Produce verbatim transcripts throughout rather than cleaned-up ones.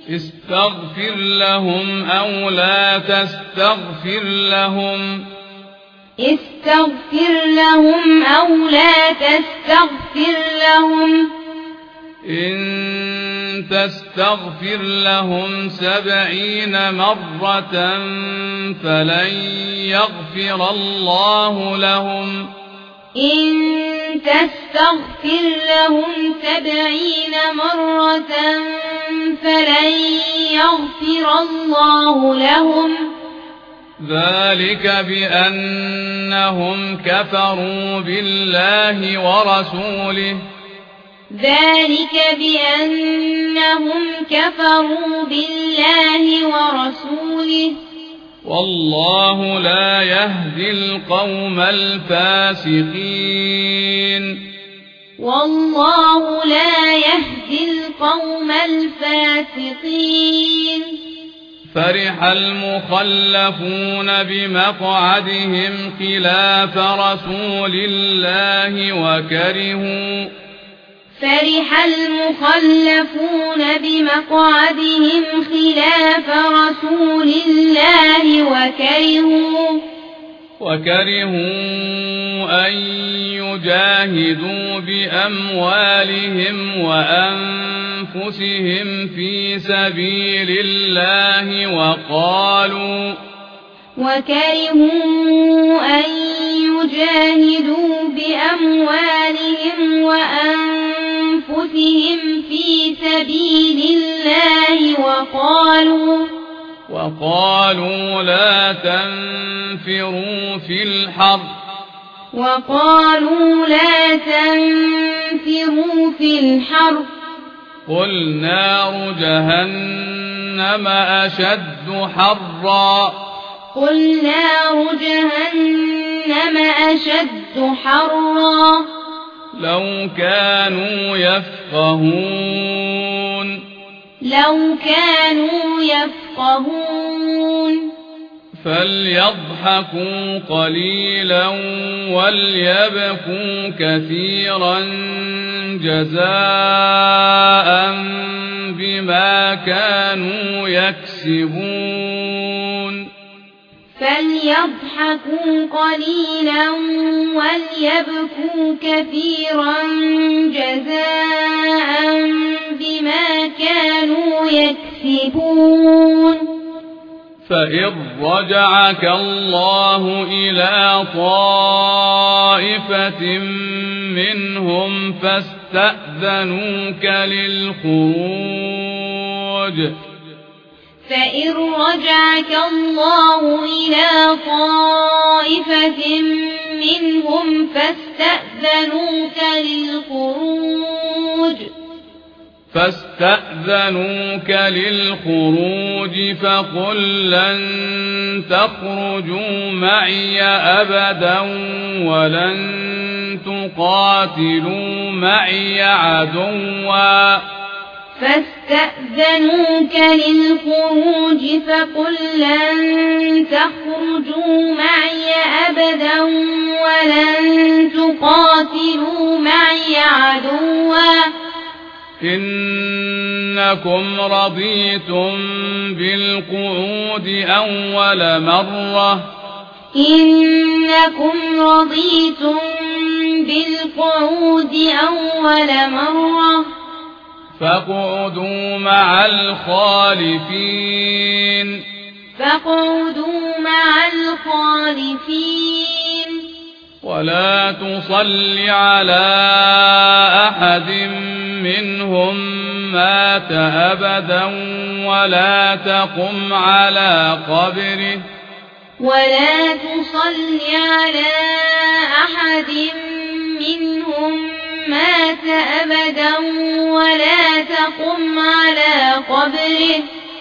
استغفر لهم أو لا تستغفر لهم استغفر لهم أو لا تستغفر لهم إن تستغفر لهم سبعين مرة فلن يغفر الله لهم إن تستغفر لهم سبعين مرة فلن يغفر الله لهم ذلك بأنهم كفروا بالله ورسوله ذلك بأنهم كفروا بالله ورسوله والله لا يهدي القوم الفاسقين والله لا يهدي القوم الفاسقين فرح المخلفون بمقعدهم خلاف رسول الله وكرهوا فرح المخلفون بمقعدهم خلاف رسول الله وكرهوا وكرهوا أن يجاهدوا بأموالهم وأنفسهم في سبيل الله وقالوا وكرهوا أن يجاهدوا بأموالهم وأنفسهم في سبيل الله وقالوا وقالوا لا تنفروا في الحر وقالوا لا تنفروا في الحر قل نار جهنم أشد حرا قل نار جهنم أشد حرا لو كانوا يفقهون لو كانوا يفقهون فليضحكوا قليلا وليبكوا كثيرا جزاء بما كانوا يكسبون فليضحكوا قليلا وليبكوا كثيرا جزاء بما كانوا يكسبون فإن رجعك الله إلى طائفة منهم فاستأذنوك للخروج فإن رجعك الله إلى طائفة منهم فاستأذنوك للخروج فاستأذنوك للخروج فقل لن تخرجوا معي أبدا ولن تقاتلوا معي عدوا فاستأذنوك للخروج فقل لن تخرجوا معي أبدا ولن تقاتلوا معي عدوا إنكم رضيتم بالقعود أول مرة إنكم رضيتم بالقعود أول مرة فاقعدوا مع الخالفين فاقعدوا مع الخالفين ولا تصل على أحد منهم مات أبدا ولا تقم على قبره ولا تصل على أحد منهم مات أبدا ولا تقم على قبره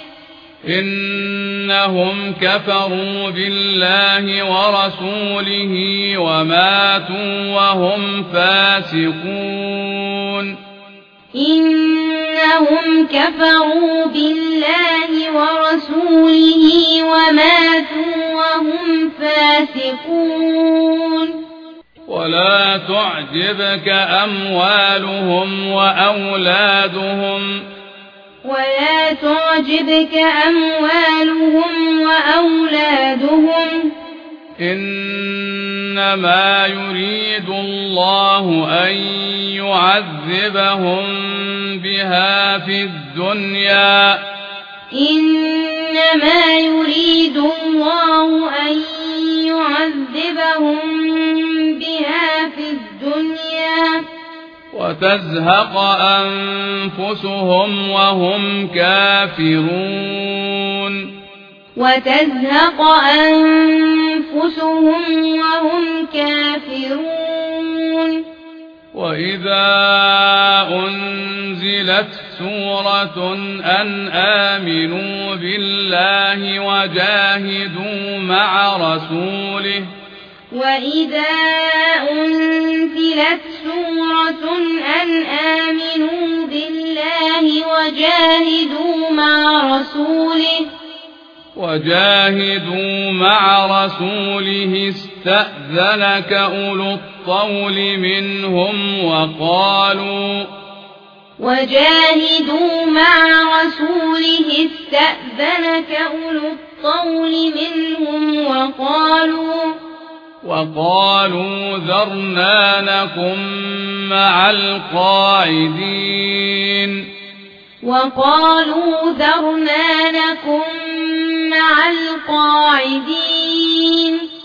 إنهم كفروا بالله ورسوله وماتوا وهم فاسقون إنهم كفروا بالله ورسوله وماتوا وهم فاسقون ولا تعجبك أموالهم وأولادهم ولا تعجبك أموالهم وأولادهم إنما يريد الله أن يعذبهم بها في الدنيا إنما يريد الله أن يعذبهم بها في الدنيا وتزهق أنفسهم وهم كافرون وتزهق أنفسهم وهم كافرون وإذا أنزلت سورة أن آمنوا بالله وجاهدوا مع رسوله وإذا أنزلت سورة أن آمنوا بالله وجاهدوا مع رسوله وجاهدوا مع رسوله استأذنك أولو الطول منهم وقالوا وجاهدوا مع رسوله استأذنك أولو الطول منهم وقالوا وقالوا ذرنا نكن مع القاعدين وقالوا ذرنا نكن مع القاعدين